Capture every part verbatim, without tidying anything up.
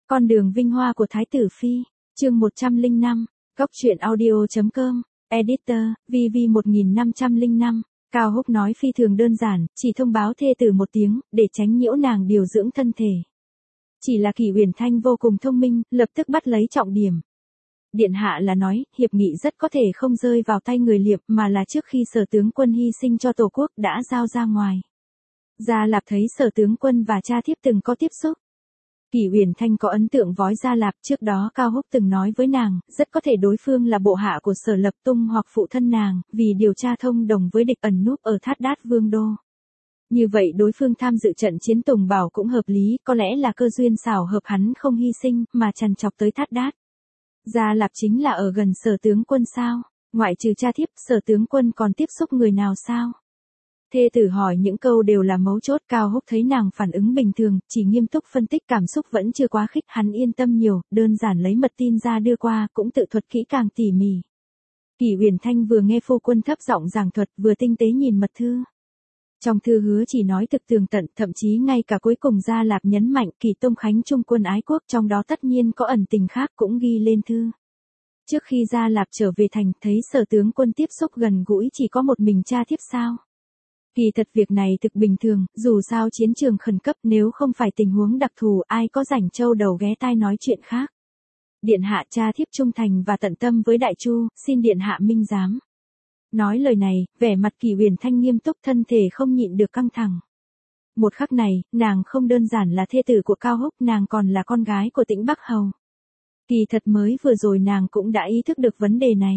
Con đường vinh hoa của Thái tử Phi, chương một trăm lẻ năm, Góc truyện audio.com, Editor, vê vê một nghìn năm trăm lẻ năm, Cao Húc nói phi thường đơn giản, chỉ thông báo thê tử một tiếng, để tránh nhiễu nàng điều dưỡng thân thể. Chỉ là Kỷ Uyển Thanh vô cùng thông minh, lập tức bắt lấy trọng điểm. Điện hạ là nói, hiệp nghị rất có thể không rơi vào tay người Liệp mà là trước khi Sở tướng quân hy sinh cho Tổ quốc đã giao ra ngoài. Gia Lạp thấy Sở tướng quân và cha thiếp từng có tiếp xúc. Kỷ Uyển Thanh có ấn tượng với Gia Lạp, trước đó Cao Húc từng nói với nàng, rất có thể đối phương là bộ hạ của Sở Lập Tung hoặc phụ thân nàng, vì điều tra thông đồng với địch ẩn núp ở Thát Đát Vương Đô. Như vậy đối phương tham dự trận chiến Tùng Bảo cũng hợp lý, có lẽ là cơ duyên xảo hợp hắn không hy sinh, mà trằn trọc tới Thát Đát. Gia Lạp chính là ở gần Sở tướng quân sao? Ngoại trừ cha thiếp, Sở tướng quân còn tiếp xúc người nào sao? Thê tử hỏi những câu đều là mấu chốt. Cao Húc thấy nàng phản ứng bình thường, chỉ nghiêm túc phân tích cảm xúc vẫn chưa quá khích, hắn yên tâm nhiều, đơn giản lấy mật tin ra đưa qua, cũng tự thuật kỹ càng tỉ mỉ. Kỷ Uyển Thanh vừa nghe phu quân thấp giọng giảng thuật, vừa tinh tế nhìn mật thư. Trong thư hứa chỉ nói thực tường tận, thậm chí ngay cả cuối cùng Gia Lạp nhấn mạnh Kỷ Tông Khánh trung quân ái quốc, trong đó tất nhiên có ẩn tình khác cũng ghi lên thư. Trước khi Gia Lạp trở về thành, thấy Sở tướng quân tiếp xúc gần gũi chỉ có một mình cha thiếp sao? Kỳ thật việc này thực bình thường, dù sao chiến trường khẩn cấp, nếu không phải tình huống đặc thù, ai có rảnh trâu đầu ghé tai nói chuyện khác. Điện hạ cha thiếp trung thành và tận tâm với Đại Chu, xin điện hạ minh giám. Nói lời này, vẻ mặt Kỷ Uyển Thanh nghiêm túc, thân thể không nhịn được căng thẳng. Một khắc này, nàng không đơn giản là thê tử của Cao Húc, nàng còn là con gái của Tĩnh Bắc Hầu. Kỳ thật mới vừa rồi nàng cũng đã ý thức được vấn đề này.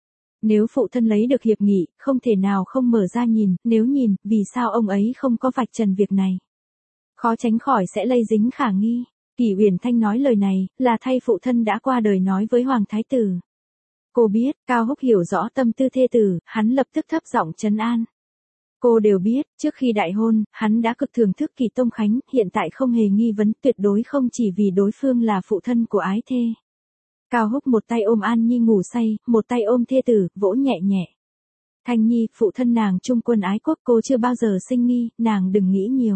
Nếu phụ thân lấy được hiệp nghị, không thể nào không mở ra nhìn, nếu nhìn, vì sao ông ấy không có vạch trần việc này? Khó tránh khỏi sẽ lây dính khả nghi. Kỷ Uyển Thanh nói lời này, là thay phụ thân đã qua đời nói với Hoàng Thái Tử. Cô biết, Cao Húc hiểu rõ tâm tư thê tử, hắn lập tức thấp giọng trấn an. Cô đều biết, trước khi đại hôn, hắn đã cực thưởng thức Kỷ Tông Khánh, hiện tại không hề nghi vấn, tuyệt đối không chỉ vì đối phương là phụ thân của ái thê. Cao Húc một tay ôm An Nhi ngủ say, một tay ôm thê tử, vỗ nhẹ nhẹ. Thanh Nhi, phụ thân nàng trung quân ái quốc, cô chưa bao giờ sinh nghi, nàng đừng nghĩ nhiều.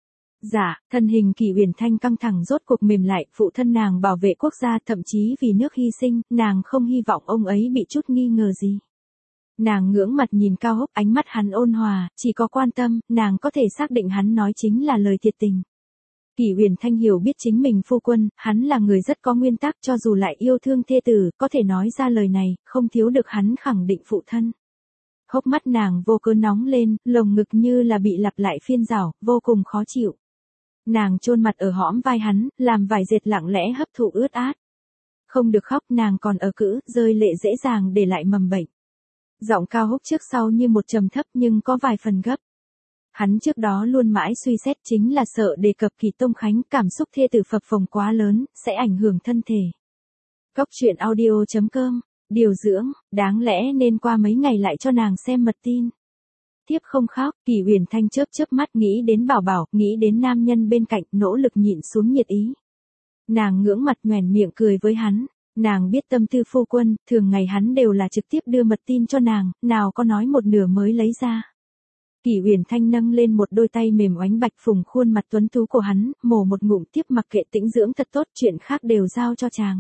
Dạ, thân hình Kỷ Uyển Thanh căng thẳng rốt cuộc mềm lại, phụ thân nàng bảo vệ quốc gia, thậm chí vì nước hy sinh, nàng không hy vọng ông ấy bị chút nghi ngờ gì. Nàng ngưỡng mặt nhìn Cao Húc, ánh mắt hắn ôn hòa, chỉ có quan tâm, nàng có thể xác định hắn nói chính là lời thiệt tình. Kỷ Uyển Thanh hiểu biết chính mình phu quân, hắn là người rất có nguyên tắc, cho dù lại yêu thương thê tử, có thể nói ra lời này, không thiếu được hắn khẳng định phụ thân. Hốc mắt nàng vô cớ nóng lên, lồng ngực như là bị lặp lại phiên rảo, vô cùng khó chịu. Nàng chôn mặt ở hõm vai hắn, làm vải dệt lặng lẽ hấp thụ ướt át. Không được khóc, nàng còn ở cữ, rơi lệ dễ dàng để lại mầm bệnh. Giọng Cao Húc trước sau như một trầm thấp nhưng có vài phần gấp. Hắn trước đó luôn mãi suy xét, chính là sợ đề cập Kỷ Tông Khánh, cảm xúc thê tử phập phồng quá lớn, sẽ ảnh hưởng thân thể. Góc truyện audio.com, điều dưỡng, đáng lẽ nên qua mấy ngày lại cho nàng xem mật tin. Tiếp không khóc, Kỷ Uyển Thanh chớp chớp mắt, nghĩ đến Bảo Bảo, nghĩ đến nam nhân bên cạnh, nỗ lực nhịn xuống nhiệt ý. Nàng ngưỡng mặt nhoẻn miệng cười với hắn, nàng biết tâm tư phu quân, thường ngày hắn đều là trực tiếp đưa mật tin cho nàng, nào có nói một nửa mới lấy ra. Kỷ Uyển Thanh nâng lên một đôi tay mềm oánh bạch phùng khuôn mặt tuấn tú của hắn, mổ một ngụm tiếp, mặc kệ tĩnh dưỡng thật tốt, chuyện khác đều giao cho chàng.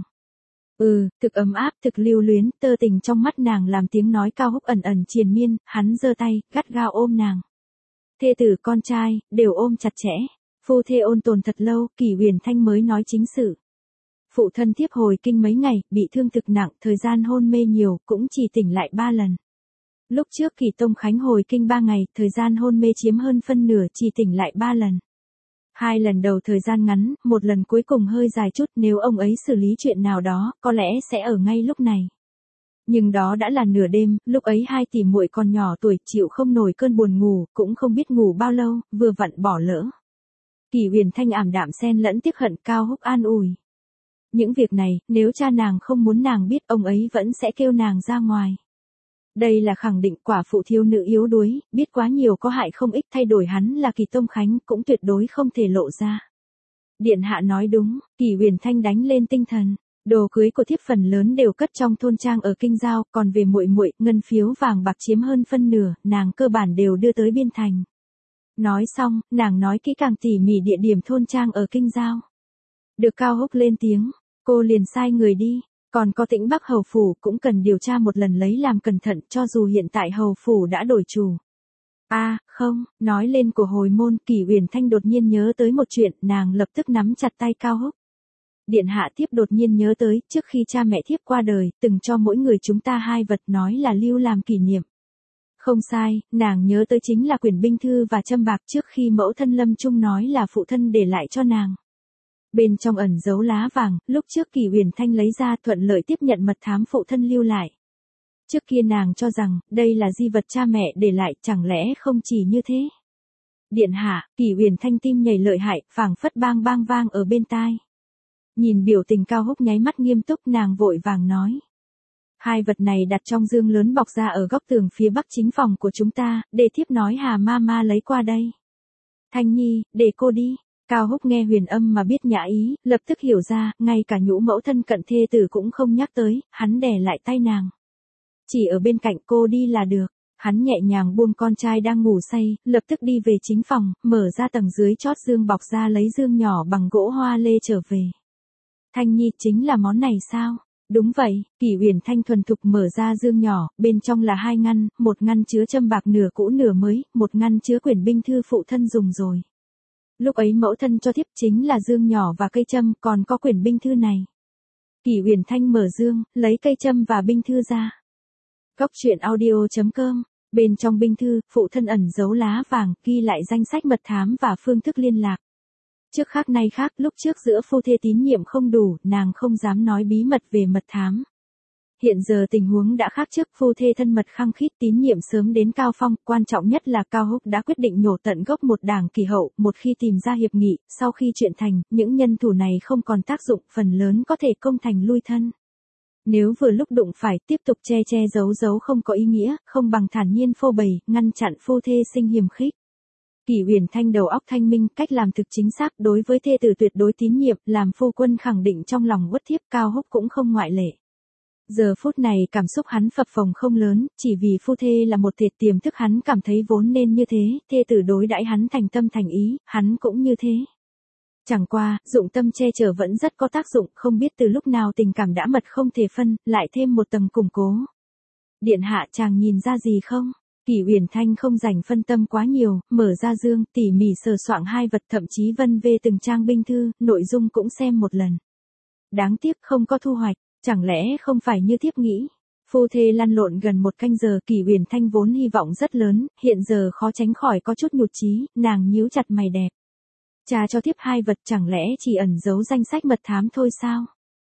Ừ, thực ấm áp, thực lưu luyến, tơ tình trong mắt nàng làm tiếng nói Cao Húc ẩn ẩn triền miên, hắn giơ tay, gắt gao ôm nàng. Thê tử con trai, đều ôm chặt chẽ. Phu thê ôn tồn thật lâu, Kỷ Uyển Thanh mới nói chính sự. Phụ thân thiếp hồi kinh mấy ngày, bị thương thực nặng, thời gian hôn mê nhiều, cũng chỉ tỉnh lại ba lần. Lúc trước Kỷ Tông Khánh hồi kinh ba ngày, thời gian hôn mê chiếm hơn phân nửa, chỉ tỉnh lại ba lần. Hai lần đầu thời gian ngắn, một lần cuối cùng hơi dài chút, nếu ông ấy xử lý chuyện nào đó, có lẽ sẽ ở ngay lúc này. Nhưng đó đã là nửa đêm, lúc ấy hai tỷ muội còn nhỏ tuổi, chịu không nổi cơn buồn ngủ, cũng không biết ngủ bao lâu, vừa vặn bỏ lỡ. Kỷ Uyển Thanh ảm đạm xen lẫn tiếc hận, Cao Húc an ủi. Những việc này, nếu cha nàng không muốn nàng biết, ông ấy vẫn sẽ kêu nàng ra ngoài. Đây là khẳng định, quả phụ thiếu nữ yếu đuối, biết quá nhiều có hại không ích, thay đổi hắn là Kỷ Tông Khánh, cũng tuyệt đối không thể lộ ra. Điện hạ nói đúng, Kỷ Uyển Thanh đánh lên tinh thần, đồ cưới của thiếp phần lớn đều cất trong thôn trang ở kinh giao, còn về muội muội, ngân phiếu vàng bạc chiếm hơn phân nửa, nàng cơ bản đều đưa tới biên thành. Nói xong, nàng nói kỹ càng tỉ mỉ địa điểm thôn trang ở kinh giao. Được Cao Húc lên tiếng, cô liền sai người đi, còn có Tĩnh Bắc hầu phủ cũng cần điều tra một lần lấy làm cẩn thận cho dù hiện tại hầu phủ đã đổi chủ. A, à, không, nói lên của hồi môn, Kỷ Uyển Thanh đột nhiên nhớ tới một chuyện, nàng lập tức nắm chặt tay Cao Húc. Điện hạ thiếp đột nhiên nhớ tới, trước khi cha mẹ thiếp qua đời, từng cho mỗi người chúng ta hai vật nói là lưu làm kỷ niệm. Không sai, nàng nhớ tới chính là quyển binh thư và châm bạc trước khi mẫu thân Lâm Trung nói là phụ thân để lại cho nàng. Bên trong ẩn giấu lá vàng, lúc trước Kỷ Uyển Thanh lấy ra thuận lợi tiếp nhận mật thám phụ thân lưu lại. Trước kia nàng cho rằng, đây là di vật cha mẹ để lại, chẳng lẽ không chỉ như thế. Điện hạ, Kỷ Uyển Thanh tim nhảy lợi hại, phảng phất bang bang vang ở bên tai. Nhìn biểu tình Cao Húc nháy mắt nghiêm túc, nàng vội vàng nói. Hai vật này đặt trong dương lớn bọc ra ở góc tường phía bắc chính phòng của chúng ta, để thiếp nói Hà ma ma lấy qua đây. Thanh Nhi, để cô đi. Cao Húc nghe huyền âm mà biết nhã ý, lập tức hiểu ra, ngay cả nhũ mẫu thân cận thê tử cũng không nhắc tới, hắn đè lại tay nàng. Chỉ ở bên cạnh cô đi là được. Hắn nhẹ nhàng buông con trai đang ngủ say, lập tức đi về chính phòng, mở ra tầng dưới chót dương bọc ra lấy dương nhỏ bằng gỗ hoa lê trở về. Thanh Nhi, chính là món này sao? Đúng vậy, Kỷ Uyển Thanh thuần thục mở ra dương nhỏ, bên trong là hai ngăn, một ngăn chứa châm bạc nửa cũ nửa mới, một ngăn chứa quyển binh thư phụ thân dùng rồi. Lúc ấy mẫu thân cho thiếp chính là dương nhỏ và cây châm, còn có quyển binh thư này. Kỷ Uyển Thanh mở dương, lấy cây châm và binh thư ra. Góc truyện audio chấm com, bên trong binh thư, phụ thân ẩn giấu lá vàng, ghi lại danh sách mật thám và phương thức liên lạc. Trước khác nay khác, lúc trước giữa phu thê tín nhiệm không đủ, nàng không dám nói bí mật về mật thám. Hiện giờ tình huống đã khác trước, phu thê thân mật khăng khít, tín nhiệm sớm đến cao phong, quan trọng nhất là Cao Húc đã quyết định nhổ tận gốc một đảng Kỳ Hậu, một khi tìm ra hiệp nghị, sau khi chuyện thành, những nhân thủ này không còn tác dụng, phần lớn có thể công thành lui thân. Nếu vừa lúc đụng phải, tiếp tục che che giấu giấu không có ý nghĩa, không bằng thản nhiên phô bày, ngăn chặn phu thê sinh hiềm khích. Kỷ Uyển Thanh đầu óc thanh minh, cách làm thực chính xác, đối với thê tử tuyệt đối tín nhiệm, làm phu quân khẳng định trong lòng uất thiếp, Cao Húc cũng không ngoại lệ. Giờ phút này cảm xúc hắn phập phồng không lớn, chỉ vì phu thê là một thiệt tiềm thức hắn cảm thấy vốn nên như thế, thê tử đối đãi hắn thành tâm thành ý, hắn cũng như thế. Chẳng qua, dụng tâm che chở vẫn rất có tác dụng, không biết từ lúc nào tình cảm đã mật không thể phân, lại thêm một tầng củng cố. Điện hạ, chàng nhìn ra gì không? Kỷ Uyển Thanh không dành phân tâm quá nhiều, mở ra dương, tỉ mỉ sờ soạng hai vật, thậm chí vân vê từng trang binh thư, nội dung cũng xem một lần. Đáng tiếc không có thu hoạch, chẳng lẽ không phải như thiếp nghĩ. Phu thê lăn lộn gần một canh giờ, Kỷ Uyển Thanh vốn hy vọng rất lớn, hiện giờ khó tránh khỏi có chút nhụt chí, nàng nhíu chặt mày đẹp. Cha cho thiếp hai vật chẳng lẽ chỉ ẩn giấu danh sách mật thám thôi sao?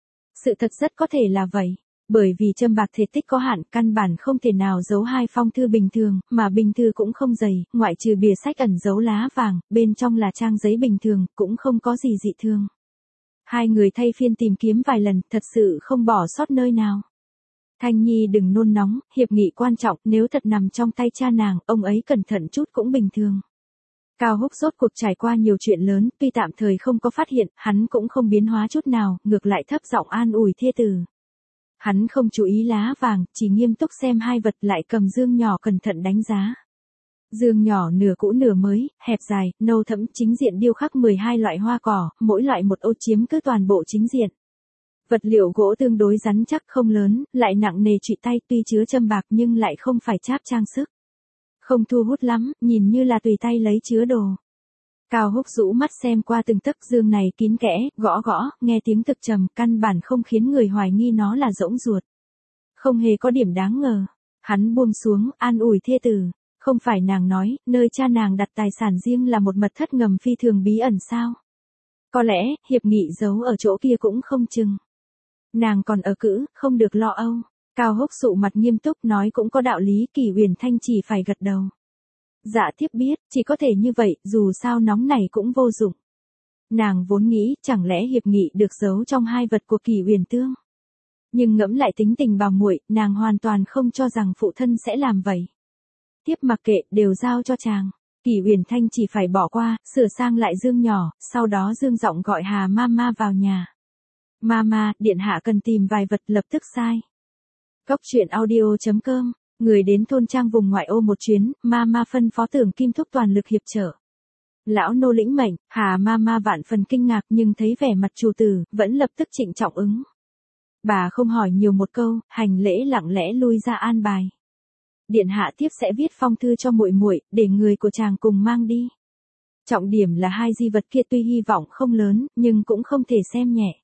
Sự thật rất có thể là vậy. Bởi vì châm bạc thể tích có hạn, căn bản không thể nào giấu hai phong thư bình thường, mà bình thư cũng không dày, ngoại trừ bìa sách ẩn giấu lá vàng, bên trong là trang giấy bình thường, cũng không có gì dị thường. Hai người thay phiên tìm kiếm vài lần, thật sự không bỏ sót nơi nào. Thanh Nhi đừng nôn nóng, hiệp nghị quan trọng, nếu thật nằm trong tay cha nàng, ông ấy cẩn thận chút cũng bình thường. Cao Húc rốt cuộc trải qua nhiều chuyện lớn, tuy tạm thời không có phát hiện, hắn cũng không biến hóa chút nào, ngược lại thấp giọng an ủi thê tử. Hắn không chú ý lá vàng, chỉ nghiêm túc xem hai vật, lại cầm dương nhỏ cẩn thận đánh giá. Dương nhỏ nửa cũ nửa mới, hẹp dài, nâu thẫm, chính diện điêu khắc mười hai loại hoa cỏ, mỗi loại một ô chiếm cứ toàn bộ chính diện. Vật liệu gỗ tương đối rắn chắc không lớn, lại nặng nề trụy tay, tuy chứa châm bạc nhưng lại không phải cháp trang sức. Không thu hút lắm, nhìn như là tùy tay lấy chứa đồ. Cao Húc rũ mắt xem qua từng tấc dương này kín kẽ, gõ gõ, nghe tiếng thực trầm, căn bản không khiến người hoài nghi nó là rỗng ruột. Không hề có điểm đáng ngờ. Hắn buông xuống, an ủi thê tử. Không phải nàng nói, nơi cha nàng đặt tài sản riêng là một mật thất ngầm phi thường bí ẩn sao? Có lẽ, hiệp nghị giấu ở chỗ kia cũng không chừng. Nàng còn ở cữ, không được lo âu. Cao Húc sụ mặt nghiêm túc nói cũng có đạo lý, Kỷ Uyển Thanh chỉ phải gật đầu. Dạ thiếp biết, chỉ có thể như vậy, dù sao nóng này cũng vô dụng. Nàng vốn nghĩ, chẳng lẽ hiệp nghị được giấu trong hai vật của Kỷ Uyển Tương. Nhưng ngẫm lại tính tình bà muội, nàng hoàn toàn không cho rằng phụ thân sẽ làm vậy. Thiếp mặc kệ, đều giao cho chàng. Kỷ Uyển Thanh chỉ phải bỏ qua, sửa sang lại dương nhỏ, sau đó dương giọng gọi Hà Mama vào nhà. Mama, điện hạ cần tìm vài vật, lập tức sai. Góc truyện audio chấm com, người đến thôn trang vùng ngoại ô một chuyến, Mama phân phó Tưởng Kim Thúc toàn lực hiệp trợ. Lão nô lĩnh mệnh, Hà Mama vạn phần kinh ngạc nhưng thấy vẻ mặt chủ tử, vẫn lập tức trịnh trọng ứng. Bà không hỏi nhiều một câu, hành lễ lặng lẽ lui ra an bài. Điện hạ tiếp sẽ viết phong thư cho muội muội, để người của chàng cùng mang đi. Trọng điểm là hai di vật kia tuy hy vọng không lớn, nhưng cũng không thể xem nhẹ.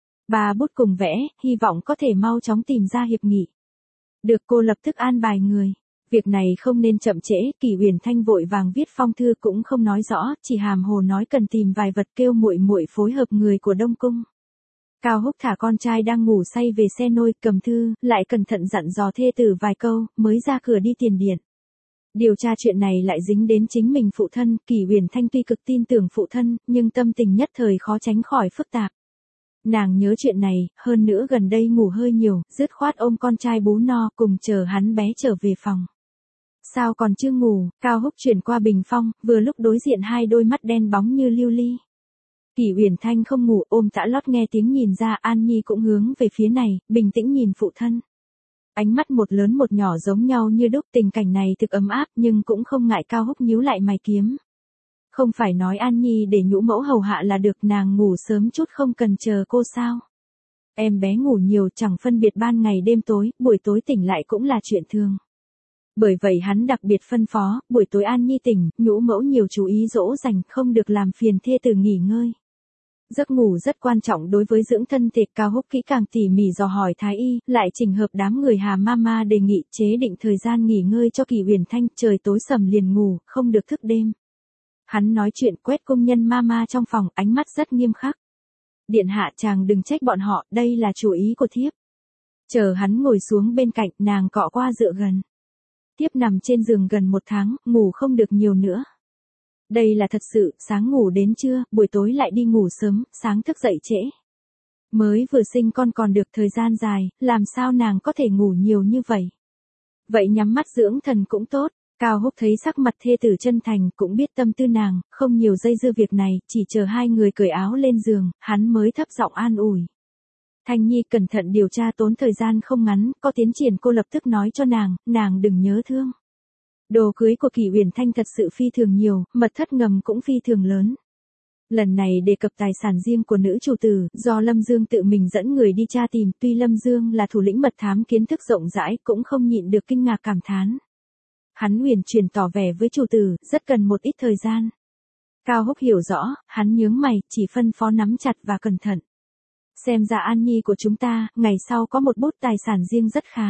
Bà bút cùng vẽ, hy vọng có thể mau chóng tìm ra hiệp nghị. Được, cô lập tức an bài người. Việc này không nên chậm trễ, Kỷ Uyển Thanh vội vàng viết phong thư cũng không nói rõ, chỉ hàm hồ nói cần tìm vài vật kêu muội muội phối hợp người của Đông Cung. Cao Húc thả con trai đang ngủ say về xe nôi, cầm thư, lại cẩn thận dặn dò thê tử vài câu, mới ra cửa đi tiền điện. Điều tra chuyện này lại dính đến chính mình phụ thân, Kỷ Uyển Thanh tuy cực tin tưởng phụ thân, nhưng tâm tình nhất thời khó tránh khỏi phức tạp. Nàng nhớ chuyện này, hơn nữa gần đây ngủ hơi nhiều, dứt khoát ôm con trai bú no cùng chờ hắn bé trở về phòng. Sao còn chưa ngủ, Cao Húc chuyển qua bình phong, vừa lúc đối diện hai đôi mắt đen bóng như lưu ly. Kỷ Uyển Thanh không ngủ, ôm tã lót nghe tiếng nhìn ra, An Nhi cũng hướng về phía này, bình tĩnh nhìn phụ thân. Ánh mắt một lớn một nhỏ giống nhau như đúc, tình cảnh này thực ấm áp nhưng cũng không ngại. Cao Húc nhíu lại mày kiếm. Không phải nói An Nhi để nhũ mẫu hầu hạ là được, nàng ngủ sớm chút không cần chờ cô sao? Em bé ngủ nhiều chẳng phân biệt ban ngày đêm tối, buổi tối tỉnh lại cũng là chuyện thường. Bởi vậy hắn đặc biệt phân phó, buổi tối An Nhi tỉnh, nhũ mẫu nhiều chú ý dỗ dành, không được làm phiền thê tử nghỉ ngơi. Giấc ngủ rất quan trọng đối với dưỡng thân thể. Cao Húc kỹ càng tỉ mỉ dò hỏi thái y, lại trình hợp đám người Hà Mama đề nghị chế định thời gian nghỉ ngơi cho Kỷ Uyển Thanh, trời tối sầm liền ngủ, không được thức đêm. Hắn nói chuyện quét công nhân Mama trong phòng, ánh mắt rất nghiêm khắc. Điện hạ chàng đừng trách bọn họ, đây là chủ ý của thiếp. Chờ hắn ngồi xuống bên cạnh, nàng cọ qua dựa gần. Thiếp nằm trên giường gần một tháng, ngủ không được nhiều nữa. Đây là thật sự, sáng ngủ đến trưa, buổi tối lại đi ngủ sớm, sáng thức dậy trễ. Mới vừa sinh con còn được thời gian dài, làm sao nàng có thể ngủ nhiều như vậy? Vậy nhắm mắt dưỡng thần cũng tốt. Cao Húc thấy sắc mặt thê tử chân thành, cũng biết tâm tư nàng, không nhiều dây dưa việc này, chỉ chờ hai người cởi áo lên giường, hắn mới thấp giọng an ủi. Thanh Nhi cẩn thận điều tra, tốn thời gian không ngắn, có tiến triển cô lập tức nói cho nàng, nàng đừng nhớ thương. Đồ cưới của Kỷ Uyển Thanh thật sự phi thường nhiều, mật thất ngầm cũng phi thường lớn. Lần này đề cập tài sản riêng của nữ chủ tử, do Lâm Dương tự mình dẫn người đi tra tìm, tuy Lâm Dương là thủ lĩnh mật thám kiến thức rộng rãi, cũng không nhịn được kinh ngạc cảm thán. Hắn huyền truyền tỏ vẻ với chủ tử, rất cần một ít thời gian. Cao Húc hiểu rõ, hắn nhướng mày, chỉ phân phó nắm chặt và cẩn thận. Xem ra An Nhi của chúng ta, ngày sau có một bút tài sản riêng rất khá.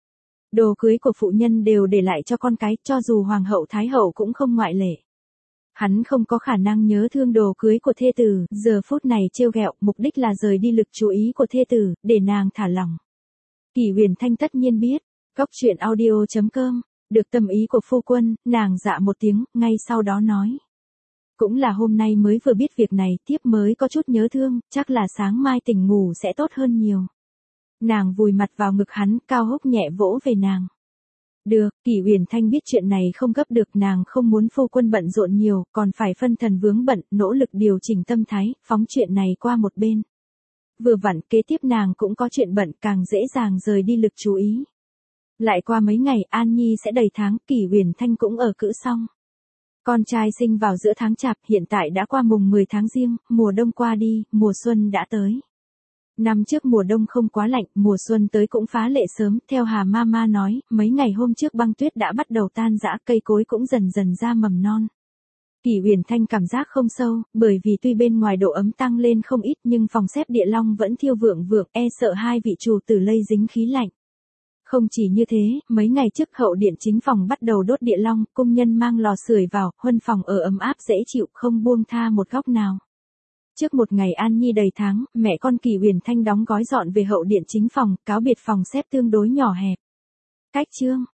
Đồ cưới của phụ nhân đều để lại cho con cái, cho dù hoàng hậu thái hậu cũng không ngoại lệ. Hắn không có khả năng nhớ thương đồ cưới của thê tử, giờ phút này trêu ghẹo, mục đích là rời đi lực chú ý của thê tử, để nàng thả lỏng. Kỷ Uyển Thanh tất nhiên biết, góc truyện audio chấm com, được tâm ý của phu quân, nàng dạ một tiếng, ngay sau đó nói. Cũng là hôm nay mới vừa biết việc này, tiếp mới có chút nhớ thương, chắc là sáng mai tỉnh ngủ sẽ tốt hơn nhiều. Nàng vùi mặt vào ngực hắn, Cao Húc nhẹ vỗ về nàng. Được, Kỷ Uyển Thanh biết chuyện này không gấp được, nàng không muốn phu quân bận rộn nhiều, còn phải phân thần vướng bận, nỗ lực điều chỉnh tâm thái, phóng chuyện này qua một bên. Vừa vặn kế tiếp nàng cũng có chuyện bận, càng dễ dàng rời đi lực chú ý. Lại qua mấy ngày An Nhi sẽ đầy tháng, Kỷ Uyển Thanh cũng ở cữ xong. Con trai sinh vào giữa tháng chạp, hiện tại đã qua mùng mười tháng Giêng, mùa đông qua đi, mùa xuân đã tới. Năm trước mùa đông không quá lạnh, mùa xuân tới cũng phá lệ sớm, theo Hà Mama nói, mấy ngày hôm trước băng tuyết đã bắt đầu tan rã, cây cối cũng dần dần ra mầm non. Kỷ Uyển Thanh cảm giác không sâu, bởi vì tuy bên ngoài độ ấm tăng lên không ít nhưng phòng xếp địa long vẫn thiêu vượng vượng, e sợ hai vị chủ tử lây dính khí lạnh. Không chỉ như thế, mấy ngày trước hậu điện chính phòng bắt đầu đốt địa long, công nhân mang lò sưởi vào, huân phòng ở ấm áp dễ chịu, không buông tha một góc nào. Trước một ngày An Nhi đầy tháng, mẹ con Kỷ Uyển Thanh đóng gói dọn về hậu điện chính phòng, cáo biệt phòng xếp tương đối nhỏ hẹp. Cách chương